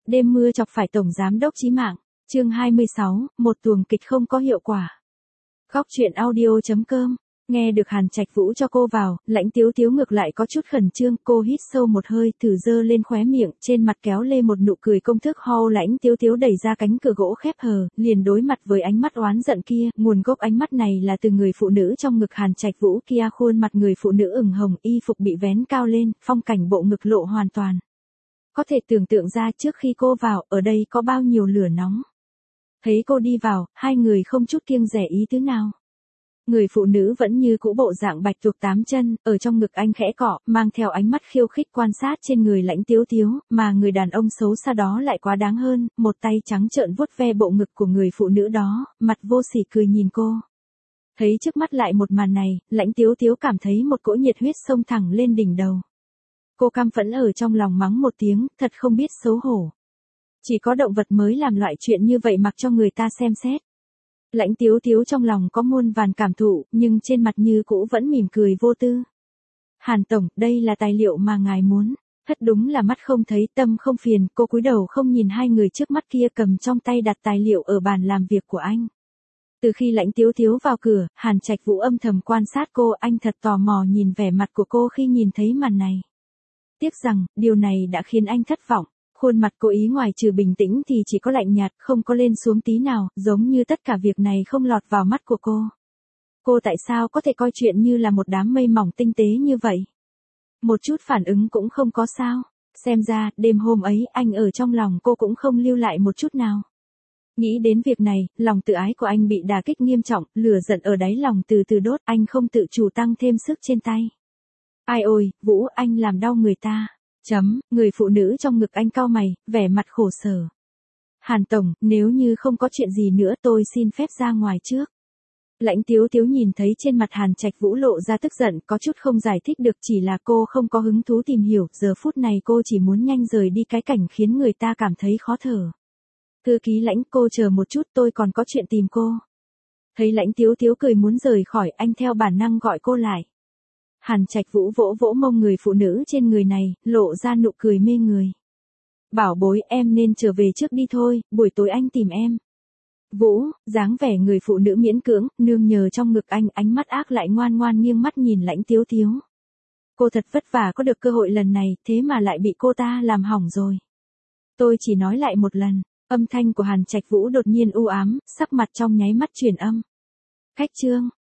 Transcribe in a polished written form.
Đêm mưa chọc phải tổng giám đốc chí mạng. Chương 26, một tuồng kịch không có hiệu quả. Góc truyện audio.com. Nghe được Hàn Trạch Vũ cho cô vào, Lãnh Tiếu Tiếu ngược lại có chút khẩn trương, cô hít sâu một hơi, thử dơ lên khóe miệng, trên mặt kéo lên một nụ cười công thức. Lãnh Tiếu Tiếu đẩy ra cánh cửa gỗ khép hờ, liền đối mặt với ánh mắt oán giận kia, nguồn gốc ánh mắt này là từ người phụ nữ trong ngực Hàn Trạch Vũ kia, khuôn mặt người phụ nữ ửng hồng, y phục bị vén cao lên, phong cảnh bộ ngực lộ hoàn toàn. Có thể tưởng tượng ra trước khi cô vào, ở đây có bao nhiêu lửa nóng. Thấy cô đi vào, hai người không chút kiêng dè ý tứ nào. Người phụ nữ vẫn như cũ bộ dạng bạch tuộc 8 chân, ở trong ngực anh khẽ cọ, mang theo ánh mắt khiêu khích quan sát trên người Lãnh Tiếu Tiếu, mà người đàn ông xấu xa đó lại quá đáng hơn, một tay trắng trợn vuốt ve bộ ngực của người phụ nữ đó, mặt vô sỉ cười nhìn cô. Thấy trước mắt lại một màn này, Lãnh Tiếu Tiếu cảm thấy một cỗ nhiệt huyết xông thẳng lên đỉnh đầu. Cô căm phẫn ở trong lòng mắng một tiếng, thật không biết xấu hổ. Chỉ có động vật mới làm loại chuyện như vậy mặc cho người ta xem xét. Lãnh Tiếu Tiếu trong lòng có muôn vàn cảm thụ, nhưng trên mặt như cũ vẫn mỉm cười vô tư. Hàn tổng, đây là tài liệu mà ngài muốn. Thật đúng là mắt không thấy tâm không phiền, cô cúi đầu không nhìn hai người trước mắt kia cầm trong tay đặt tài liệu ở bàn làm việc của anh. Từ khi Lãnh Tiếu Tiếu vào cửa, Hàn Trạch Vũ âm thầm quan sát cô, anh thật tò mò nhìn vẻ mặt của cô khi nhìn thấy màn này. Tiếc rằng, điều này đã khiến anh thất vọng. Khuôn mặt cô ý ngoài trừ bình tĩnh thì chỉ có lạnh nhạt, không có lên xuống tí nào, giống như tất cả việc này không lọt vào mắt của cô. Cô tại sao có thể coi chuyện như là một đám mây mỏng tinh tế như vậy? Một chút phản ứng cũng không có sao. Xem ra, đêm hôm ấy anh ở trong lòng cô cũng không lưu lại một chút nào. Nghĩ đến việc này, lòng tự ái của anh bị đả kích nghiêm trọng, lửa giận ở đáy lòng từ từ đốt, anh không tự chủ tăng thêm sức trên tay. Ai ôi, Vũ, anh làm đau người ta. Người phụ nữ trong ngực anh cau mày, vẻ mặt khổ sở. Hàn tổng, nếu như không có chuyện gì nữa tôi xin phép ra ngoài trước. Lãnh Tiếu Tiếu nhìn thấy trên mặt Hàn Trạch Vũ lộ ra tức giận, có chút không giải thích được, chỉ là cô không có hứng thú tìm hiểu, giờ phút này cô chỉ muốn nhanh rời đi cái cảnh khiến người ta cảm thấy khó thở. Thư ký Lãnh, cô chờ một chút, tôi còn có chuyện tìm cô. Thấy Lãnh Tiếu Tiếu cười muốn rời khỏi, anh theo bản năng gọi cô lại. Hàn Trạch Vũ vỗ vỗ mông người phụ nữ trên người này, lộ ra nụ cười mê người. Bảo bối, em nên trở về trước đi thôi, buổi tối anh tìm em. Vũ, dáng vẻ người phụ nữ miễn cưỡng, nương nhờ trong ngực anh, ánh mắt ác lại ngoan ngoan nghiêng mắt nhìn Lãnh Tiếu Tiếu. Cô thật vất vả có được cơ hội lần này, thế mà lại bị cô ta làm hỏng rồi. Tôi chỉ nói lại một lần, âm thanh của Hàn Trạch Vũ đột nhiên u ám, sắc mặt trong nháy mắt chuyển âm. Khách trương.